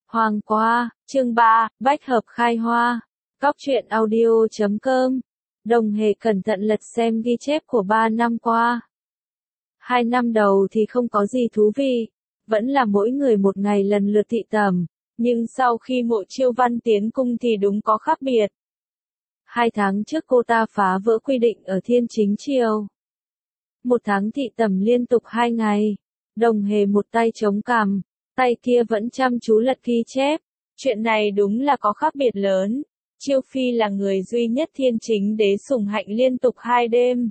Hoàng qua, chương 3, bách hợp khai hoa. Góc truyện audio.com. Đồng Hề cẩn thận lật xem ghi chép của 3 năm qua. 2 năm đầu thì không có gì thú vị, vẫn là mỗi người một ngày lần lượt thị tẩm, nhưng sau khi Mộ Chiêu Văn tiến cung thì đúng có khác biệt. 2 tháng trước cô ta phá vỡ quy định ở Thiên Chính Triều. 1 tháng thị tẩm liên tục 2 ngày, Đồng Hề một tay chống cằm, tay kia vẫn chăm chú lật ghi chép. Chuyện này đúng là có khác biệt lớn. Chiêu Phi là người duy nhất Thiên Chính đế sủng hạnh liên tục 2 đêm.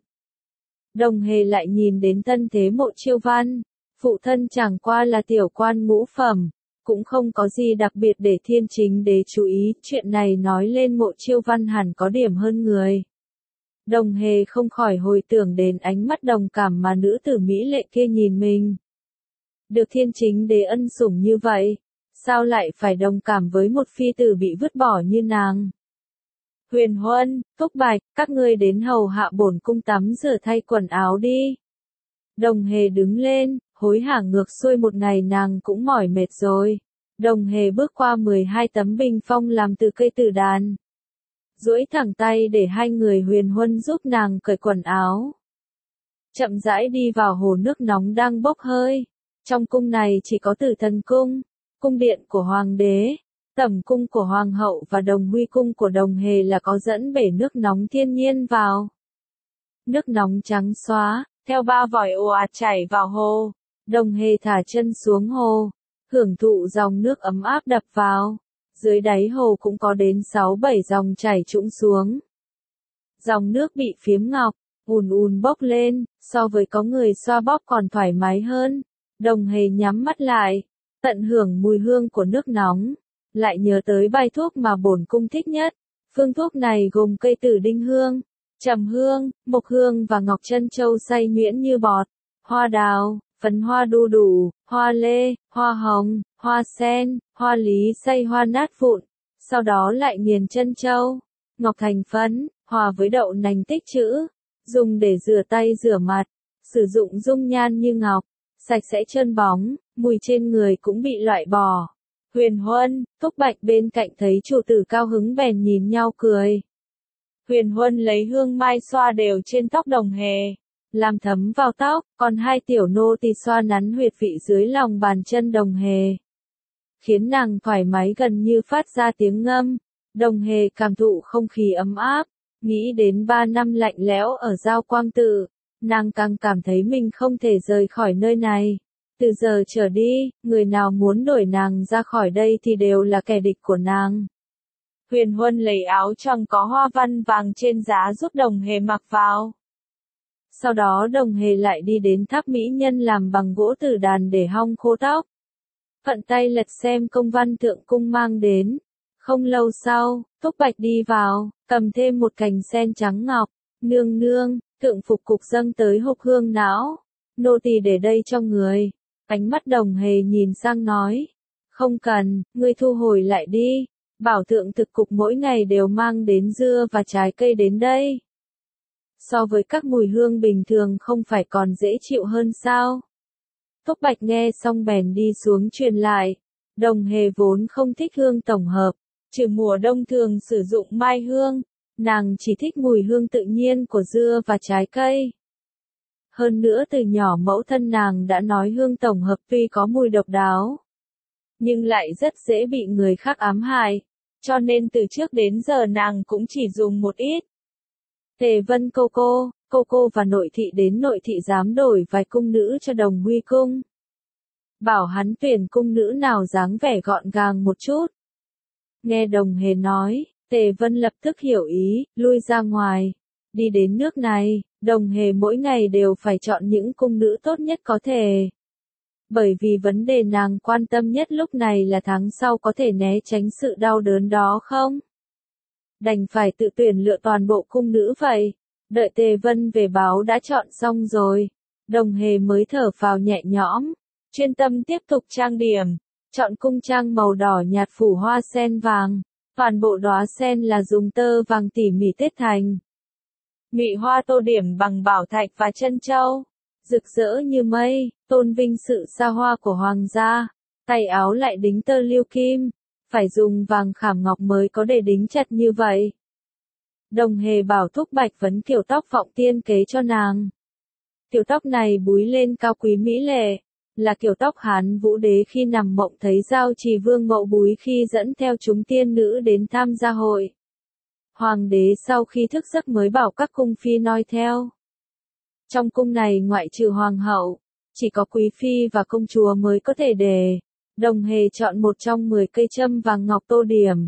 Đồng Hề lại nhìn đến tân thế Mộ Chiêu Văn, phụ thân chẳng qua là tiểu quan ngũ phẩm, cũng không có gì đặc biệt để Thiên Chính đế chú ý, chuyện này nói lên Mộ Chiêu Văn hẳn có điểm hơn người. Đồng Hề không khỏi hồi tưởng đến ánh mắt đồng cảm mà nữ tử mỹ lệ kia nhìn mình. Được Thiên Chính đế ân sủng như vậy, sao lại phải đồng cảm với một phi tử bị vứt bỏ như nàng? Huyền Huân, Túc Bạch, các ngươi đến hầu hạ bổn cung tắm rửa thay quần áo đi. Đồng Hề đứng lên, hối hả ngược xuôi một ngày nàng cũng mỏi mệt rồi. Đồng Hề bước qua 12 tấm bình phong làm từ cây tử đàn. Duỗi thẳng tay để hai người Huyền Huân giúp nàng cởi quần áo. Chậm rãi đi vào hồ nước nóng đang bốc hơi. Trong cung này chỉ có Tử Thần cung, cung điện của hoàng đế, tẩm cung của hoàng hậu và Đồng Huy cung của Đồng Hề là có dẫn bể nước nóng thiên nhiên vào. Nước nóng trắng xóa, theo 3 vòi ồ ạt chảy vào hồ. Đồng Hề thả chân xuống hồ, hưởng thụ dòng nước ấm áp đập vào. Dưới đáy hồ cũng có đến 6-7 dòng chảy trũng xuống. Dòng nước bị phiếm ngọc, ùn ùn bốc lên, so với có người xoa bóp còn thoải mái hơn. Đồng Hề nhắm mắt lại, tận hưởng mùi hương của nước nóng, lại nhớ tới bài thuốc mà bổn cung thích nhất. Phương thuốc này gồm cây tử đinh hương, trầm hương, mộc hương và ngọc trân châu xay nhuyễn như bọt, hoa đào, phấn hoa đu đủ, hoa lê, hoa hồng, hoa sen, hoa lý xay hoa nát vụn, sau đó lại nghiền trân châu, ngọc thành phấn, hòa với đậu nành tích trữ, dùng để rửa tay rửa mặt, sử dụng dung nhan như ngọc, sạch sẽ trơn bóng, mùi trên người cũng bị loại bỏ. Huyền Huân, Túc Bạch bên cạnh thấy chủ tử cao hứng bèn nhìn nhau cười. Huyền Huân lấy hương mai xoa đều trên tóc Đồng Hề, làm thấm vào tóc, còn hai tiểu nô tỳ xoa nắn huyệt vị dưới lòng bàn chân Đồng Hề, khiến nàng thoải mái gần như phát ra tiếng ngâm. Đồng Hề cảm thụ không khí ấm áp, nghĩ đến 3 năm lạnh lẽo ở Giao Quang Tự, nàng càng cảm thấy mình không thể rời khỏi nơi này. Từ giờ trở đi, người nào muốn đuổi nàng ra khỏi đây thì đều là kẻ địch của nàng. Huyền Huân lấy áo choàng có hoa văn vàng trên giá giúp Đồng Hề mặc vào. Sau đó Đồng Hề lại đi đến tháp mỹ nhân làm bằng gỗ tử đàn để hong khô tóc. Thuận tay lật xem công văn thượng cung mang đến. Không lâu sau, Túc Bạch đi vào, cầm thêm một cành sen trắng ngọc. Nương nương, thượng phục cục dâng tới hộp hương não. Nô tỳ để đây cho người. Ánh mắt Đồng Hề nhìn sang nói. Không cần, ngươi thu hồi lại đi. Bảo thượng thực cục mỗi ngày đều mang đến dưa và trái cây đến đây. So với các mùi hương bình thường không phải còn dễ chịu hơn sao? Túc Bạch nghe xong bèn đi xuống truyền lại. Đồng Hề vốn không thích hương tổng hợp, trừ mùa đông thường sử dụng mai hương, nàng chỉ thích mùi hương tự nhiên của dưa và trái cây. Hơn nữa từ nhỏ mẫu thân nàng đã nói hương tổng hợp tuy có mùi độc đáo, nhưng lại rất dễ bị người khác ám hại, cho nên từ trước đến giờ nàng cũng chỉ dùng một ít. Tề Vân cô cô và nội thị đến nội thị dám đổi vài cung nữ cho Đồng Huy cung. Bảo hắn tuyển cung nữ nào dáng vẻ gọn gàng một chút. Nghe Đồng Hề nói, Tề Vân lập tức hiểu ý, lui ra ngoài. Đi đến nước này, Đồng Hề mỗi ngày đều phải chọn những cung nữ tốt nhất có thể. Bởi vì vấn đề nàng quan tâm nhất lúc này là tháng sau có thể né tránh sự đau đớn đó không? Đành phải tự tuyển lựa toàn bộ cung nữ vậy. Đợi Tề Vân về báo đã chọn xong rồi, Đồng Hề mới thở phào nhẹ nhõm, chuyên tâm tiếp tục trang điểm, chọn cung trang màu đỏ nhạt phủ hoa sen vàng, toàn bộ đóa sen là dùng tơ vàng tỉ mỉ tết thành. Mị hoa tô điểm bằng bảo thạch và trân châu, rực rỡ như mây, tôn vinh sự xa hoa của hoàng gia. tay áo lại đính tơ liêu kim, phải dùng vàng khảm ngọc mới có để đính chặt như vậy. Đồng Hề bảo Thúc Bạch vấn kiểu tóc Vọng Tiên kế cho nàng. Kiểu tóc này búi lên cao quý mỹ lệ, là kiểu tóc Hán Vũ Đế khi nằm mộng thấy Giao Trì Vương Mậu búi khi dẫn theo chúng tiên nữ đến tham gia hội. Hoàng đế sau khi thức giấc mới bảo các cung phi noi theo. Trong cung này ngoại trừ hoàng hậu, chỉ có quý phi và công chúa mới có thể để. Đồng Hề chọn một trong 10 cây châm vàng ngọc tô điểm.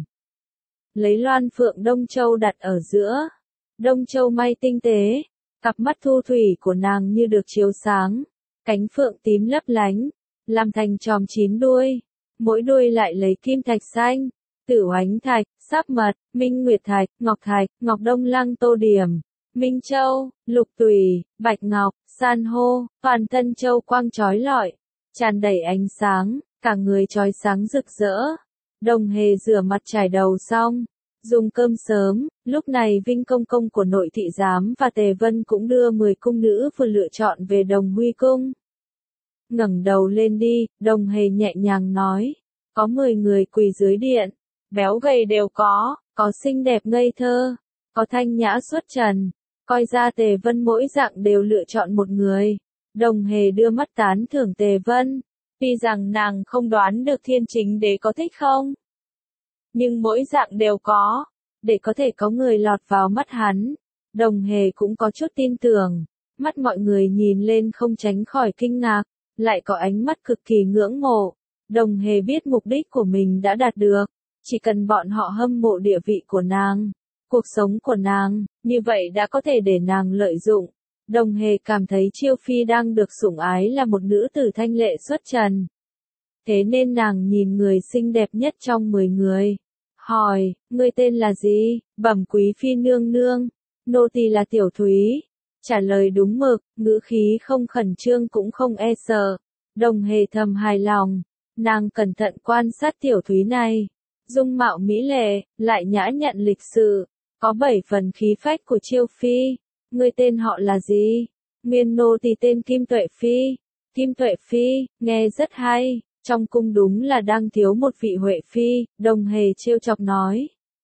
Lấy loan phượng Đông Châu đặt ở giữa. Đông Châu may tinh tế, cặp mắt thu thủy của nàng như được chiếu sáng, cánh phượng tím lấp lánh, làm thành chòm 9 đuôi, mỗi đuôi lại lấy kim thạch xanh, tử oánh thạch, sáp mật, minh nguyệt thạch, ngọc đông lăng tô điểm, minh châu, lục tùy, bạch ngọc, san hô, toàn thân châu quang chói lọi, tràn đầy ánh sáng, cả người chói sáng rực rỡ. Đồng Hề rửa mặt trải đầu xong, dùng cơm sớm, lúc này Vinh Công Công của Nội Thị Giám và Tề Vân cũng đưa 10 cung nữ vừa lựa chọn về Đồng Huy Cung. Ngẩng đầu lên đi, Đồng Hề nhẹ nhàng nói, có 10 người quỳ dưới điện, béo gầy đều có xinh đẹp ngây thơ, có thanh nhã xuất trần, coi ra Tề Vân mỗi dạng đều lựa chọn một người. Đồng Hề đưa mắt tán thưởng Tề Vân, tuy rằng nàng không đoán được Thiên Chính Đế có thích không, nhưng mỗi dạng đều có, để có thể có người lọt vào mắt hắn. Đồng Hề cũng có chút tin tưởng, mắt mọi người nhìn lên không tránh khỏi kinh ngạc, lại có ánh mắt cực kỳ ngưỡng mộ. Đồng Hề biết mục đích của mình đã đạt được, chỉ cần bọn họ hâm mộ địa vị của nàng, cuộc sống của nàng, như vậy đã có thể để nàng lợi dụng. Đồng Hề cảm thấy Chiêu Phi đang được sủng ái là một nữ tử thanh lệ xuất trần. Thế nên nàng nhìn người xinh đẹp nhất trong 10 người. Hỏi, ngươi tên là gì? Bẩm quý phi nương nương. Nô tỳ là Tiểu Thúy. Trả lời đúng mực, ngữ khí không khẩn trương cũng không e sợ. Đồng Hề thầm hài lòng. Nàng cẩn thận quan sát Tiểu Thúy này. Dung mạo mỹ lệ, lại nhã nhặn lịch sự. Có 7 phần khí phách của Chiêu Phi. Ngươi tên họ là gì? Nguyên nô tỳ tên Kim Tuệ Phi. Kim Tuệ Phi, nghe rất hay. Trong cung đúng là đang thiếu một vị Huệ Phi, Đồng Hề trêu chọc nói.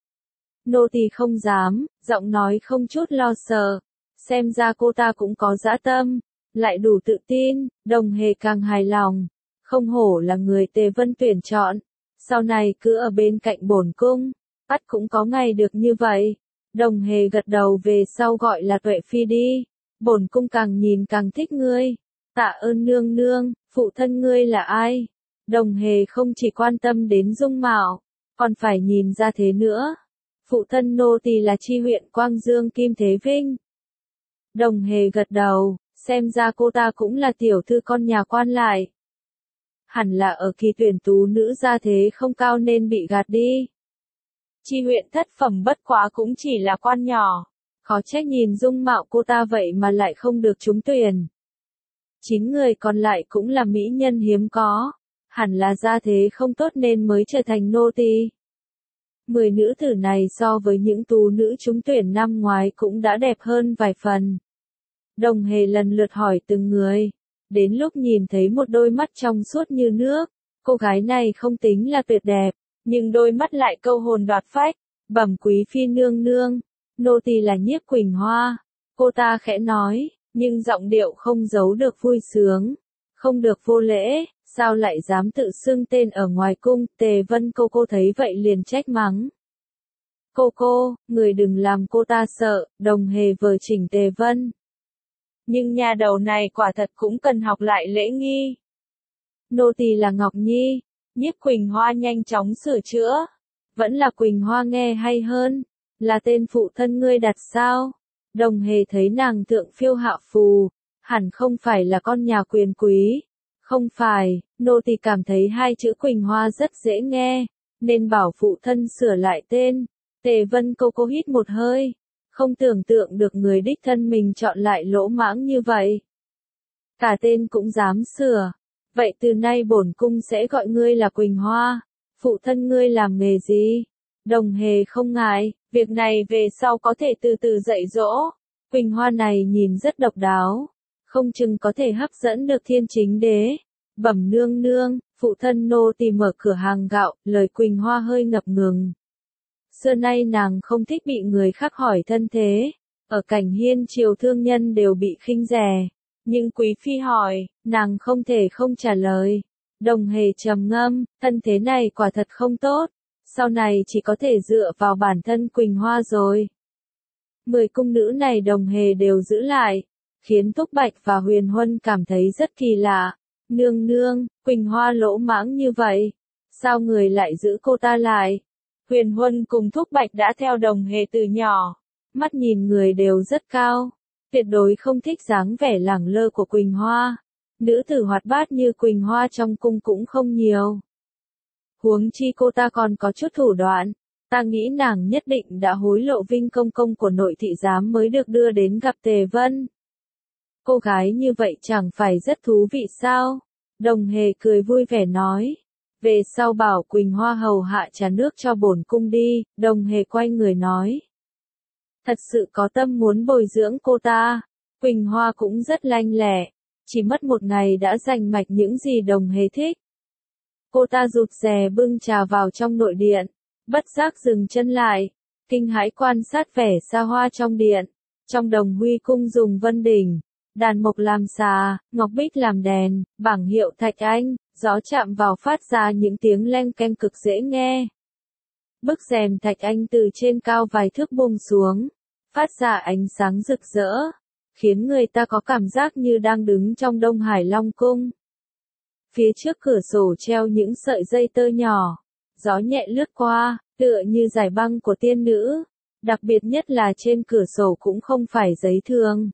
Nô tỳ không dám, giọng nói không chút lo sợ. Xem ra cô ta cũng có dã tâm, lại đủ tự tin. Đồng Hề càng hài lòng. Không hổ là người Tề Vân tuyển chọn. Sau này cứ ở bên cạnh bổn cung, ắt cũng có ngày được như vậy. Đồng Hề gật đầu về sau gọi là Tuệ Phi đi. Bổn cung càng nhìn càng thích ngươi. Tạ ơn nương nương, phụ thân ngươi là ai? Đồng Hề không chỉ quan tâm đến dung mạo, còn phải nhìn ra thế nữa. Phụ thân nô tỳ là Chi huyện Quang Dương Kim Thế Vinh. Đồng Hề gật đầu, xem ra cô ta cũng là tiểu thư con nhà quan lại. Hẳn là ở kỳ tuyển tú nữ gia thế không cao nên bị gạt đi. Chi huyện thất phẩm bất quá cũng chỉ là quan nhỏ, khó trách nhìn dung mạo cô ta vậy mà lại không được trúng tuyển. 9 người còn lại cũng là mỹ nhân hiếm có. Hẳn là gia thế không tốt nên mới trở thành nô tỳ. 10 nữ tử này so với những tú nữ trúng tuyển năm ngoái cũng đã đẹp hơn vài phần. Đồng Hề lần lượt hỏi từng người. Đến lúc nhìn thấy một đôi mắt trong suốt như nước, cô gái này không tính là tuyệt đẹp, nhưng đôi mắt lại câu hồn đoạt phách. Bẩm quý phi nương nương, nô tỳ là Nhiếp Quỳnh Hoa. Cô ta khẽ nói, nhưng giọng điệu không giấu được vui sướng. Không được vô lễ. Sao lại dám tự xưng tên ở ngoài cung? Tề Vân cô thấy vậy liền trách mắng. Cô, người đừng làm cô ta sợ. Đồng Hề vờ chỉnh Tề Vân. Nhưng nhà đầu này quả thật cũng cần học lại lễ nghi. Nô tỳ là Ngọc Nhi. Nhiếp Quỳnh Hoa nhanh chóng sửa chữa. Vẫn là Quỳnh Hoa nghe hay hơn. Là tên phụ thân ngươi đặt sao? Đồng Hề thấy nàng thượng phiêu hạ phù, hẳn không phải là con nhà quyền quý. Không phải, nô tỳ cảm thấy hai chữ Quỳnh Hoa rất dễ nghe, nên bảo phụ thân sửa lại tên. Tề Vân cô hít một hơi, không tưởng tượng được người đích thân mình chọn lại lỗ mãng như vậy. Cả tên cũng dám sửa. Vậy từ nay bổn cung sẽ gọi ngươi là Quỳnh Hoa. Phụ thân ngươi làm nghề gì? Đồng Hề không ngại, việc này về sau có thể từ từ dạy dỗ. Quỳnh Hoa này nhìn rất độc đáo, không chừng có thể hấp dẫn được Thiên Chính Đế. Bẩm nương nương, Phụ thân nô tỳ mở cửa hàng gạo, lời Quỳnh Hoa hơi ngập ngừng. Xưa nay nàng không thích bị người khác hỏi thân thế. Ở cảnh hiên triều thương nhân đều bị khinh rẻ. Nhưng quý phi hỏi, nàng không thể không trả lời. Đồng Hề trầm ngâm, thân thế này quả thật không tốt. Sau này chỉ có thể dựa vào bản thân Quỳnh Hoa rồi. 10 cung nữ này Đồng Hề đều giữ lại, khiến Túc Bạch và Huyền Huân cảm thấy rất kỳ lạ. Nương nương, Quỳnh Hoa lỗ mãng như vậy, sao người lại giữ cô ta lại? Huyền Huân cùng Thúc Bạch đã theo Đồng Hề từ nhỏ, mắt nhìn người đều rất cao, tuyệt đối không thích dáng vẻ lẳng lơ của Quỳnh Hoa. Nữ tử hoạt bát như Quỳnh Hoa trong cung cũng không nhiều. Huống chi cô ta còn có chút thủ đoạn, ta nghĩ nàng nhất định đã hối lộ Vinh công công của nội thị giám mới được đưa đến gặp Tề Vân. Cô gái như vậy chẳng phải rất thú vị sao? Đồng Hề cười vui vẻ nói. Về sau bảo Quỳnh Hoa hầu hạ trà nước cho bổn cung đi, Đồng Hề quay người nói. Thật sự có tâm muốn bồi dưỡng cô ta. Quỳnh Hoa cũng rất lanh lẹ, chỉ mất một ngày đã giành mạch những gì Đồng Hề thích. Cô ta rụt rè bưng trà vào trong nội điện, bất giác dừng chân lại, kinh hãi quan sát vẻ xa hoa trong điện. Trong Đồng Huy cung dùng vân đỉnh, đàn mộc làm xà, ngọc bích làm đèn, bảng hiệu Thạch Anh, gió chạm vào phát ra những tiếng leng keng cực dễ nghe. Bức rèm Thạch Anh từ trên cao vài thước buông xuống, phát ra ánh sáng rực rỡ, khiến người ta có cảm giác như đang đứng trong Đông Hải Long Cung. Phía trước cửa sổ treo những sợi dây tơ nhỏ, gió nhẹ lướt qua, tựa như dải băng của tiên nữ. Đặc biệt nhất là trên cửa sổ cũng không phải giấy thường,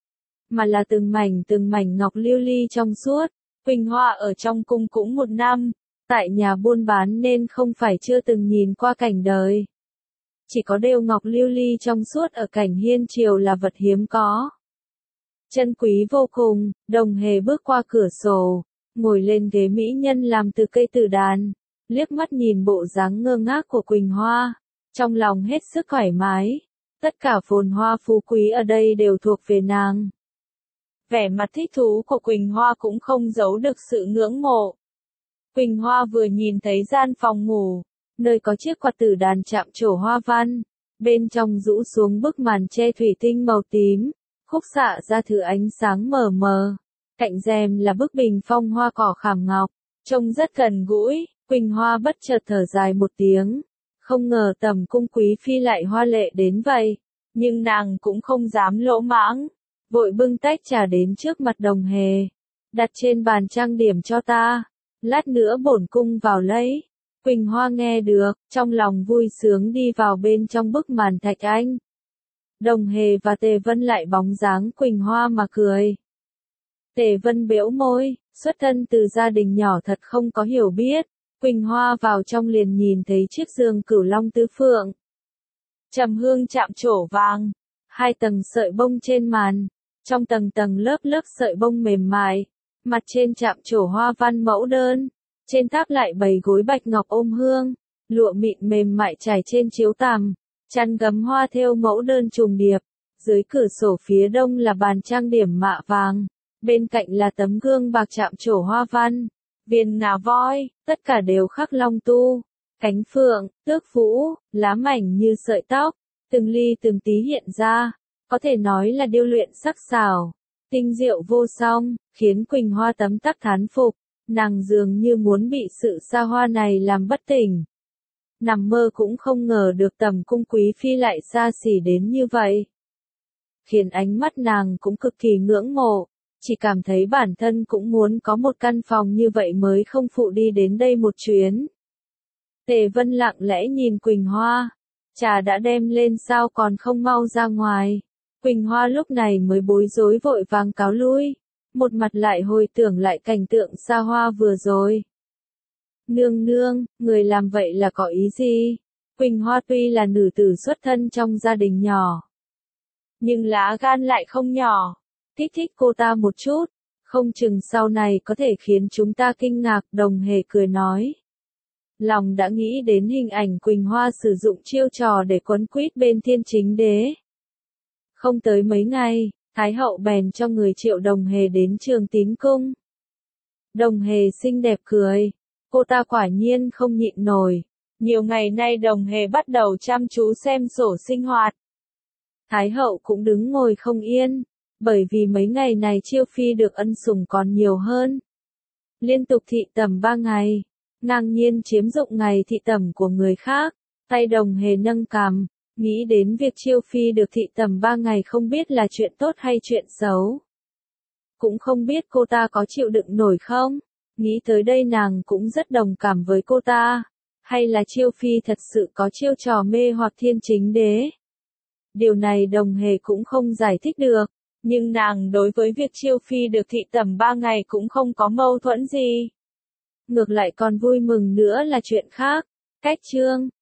mà là từng mảnh ngọc lưu ly trong suốt. Quỳnh Hoa ở trong cung cũng 1 năm, tại nhà buôn bán nên không phải chưa từng nhìn qua cảnh đời. Chỉ có đều ngọc lưu ly trong suốt ở cảnh hiên triều là vật hiếm có. Chân quý vô cùng. Đồng Hề bước qua cửa sổ, ngồi lên ghế mỹ nhân làm từ cây tử đàn, liếc mắt nhìn bộ dáng ngơ ngác của Quỳnh Hoa, trong lòng hết sức thoải mái. Tất cả phồn hoa phú quý ở đây đều thuộc về nàng. Vẻ mặt thích thú của Quỳnh Hoa cũng không giấu được sự ngưỡng mộ. Quỳnh Hoa vừa nhìn thấy gian phòng ngủ, nơi có chiếc quạt tử đàn chạm trổ hoa văn, bên trong rũ xuống bức màn che thủy tinh màu tím, khúc xạ ra thứ ánh sáng mờ mờ. Cạnh rèm là bức bình phong hoa cỏ khảm ngọc, trông rất gần gũi. Quỳnh Hoa bất chợt thở dài một tiếng, không ngờ tầm cung quý phi lại hoa lệ đến vậy, nhưng nàng cũng không dám lỗ mãng, vội bưng tách trà đến trước mặt Đồng Hề, đặt trên bàn trang điểm cho ta, lát nữa bổn cung vào lấy. Quỳnh Hoa nghe được, trong lòng vui sướng đi vào bên trong bức màn Thạch Anh. Đồng Hề và Tề Vân lại bóng dáng Quỳnh Hoa mà cười. Tề Vân bĩu môi, xuất thân từ gia đình nhỏ thật không có hiểu biết. Quỳnh Hoa vào trong liền nhìn thấy chiếc giường cửu long tứ phượng, trầm hương chạm trổ vàng, 2 tầng sợi bông trên màn, trong tầng tầng lớp lớp sợi bông mềm mại, mặt trên chạm trổ hoa văn mẫu đơn, trên tháp lại bày gối bạch ngọc ôm hương, lụa mịn mềm mại trải trên chiếu tằm, chăn gấm hoa thêu mẫu đơn trùng điệp. Dưới cửa sổ phía đông là bàn trang điểm mạ vàng, bên cạnh là tấm gương bạc chạm trổ hoa văn, viên ngà voi, tất cả đều khắc long tu, cánh phượng, tước vũ, lá mảnh như sợi tóc, từng ly từng tí hiện ra, có thể nói là điêu luyện sắc sảo, tinh diệu vô song, khiến Quỳnh Hoa tấm tắc thán phục, nàng dường như muốn bị sự xa hoa này làm bất tỉnh. Nằm mơ cũng không ngờ được tầm cung quý phi lại xa xỉ đến như vậy. Khiến ánh mắt nàng cũng cực kỳ ngưỡng mộ, chỉ cảm thấy bản thân cũng muốn có một căn phòng như vậy mới không phụ đi đến đây một chuyến. Tề Vân lặng lẽ nhìn Quỳnh Hoa, trà đã đem lên sao còn không mau ra ngoài. Quỳnh Hoa lúc này mới bối rối vội vàng cáo lui, một mặt lại hồi tưởng lại cảnh tượng xa hoa vừa rồi. Nương nương, người làm vậy là có ý gì? Quỳnh Hoa tuy là nữ tử xuất thân trong gia đình nhỏ, nhưng lá gan lại không nhỏ. Kích thích cô ta một chút, không chừng sau này có thể khiến chúng ta kinh ngạc. Đồng Hề cười nói. Lòng đã nghĩ đến hình ảnh Quỳnh Hoa sử dụng chiêu trò để quấn quýt bên Thiên Chính Đế. Không tới mấy ngày, Thái hậu bèn cho người triệu Đồng Hề đến Trường Tín Cung. Đồng Hề xinh đẹp cười. Cô ta quả nhiên không nhịn nổi. Nhiều ngày nay Đồng Hề bắt đầu chăm chú xem sổ sinh hoạt. Thái hậu cũng đứng ngồi không yên, bởi vì mấy ngày này Chiêu Phi được ân sủng còn nhiều hơn. Liên tục thị tẩm 3 ngày, ngang nhiên chiếm dụng ngày thị tẩm của người khác, tay Đồng Hề nâng cằm, nghĩ đến việc Chiêu Phi được thị tẩm 3 ngày không biết là chuyện tốt hay chuyện xấu. Cũng không biết cô ta có chịu đựng nổi không? Nghĩ tới đây nàng cũng rất đồng cảm với cô ta. Hay là Chiêu Phi thật sự có chiêu trò mê hoặc Thiên Chính Đế? Điều này Đồng Hề cũng không giải thích được. Nhưng nàng đối với việc Chiêu Phi được thị tẩm 3 ngày cũng không có mâu thuẫn gì. Ngược lại còn vui mừng nữa là chuyện khác. Cách chương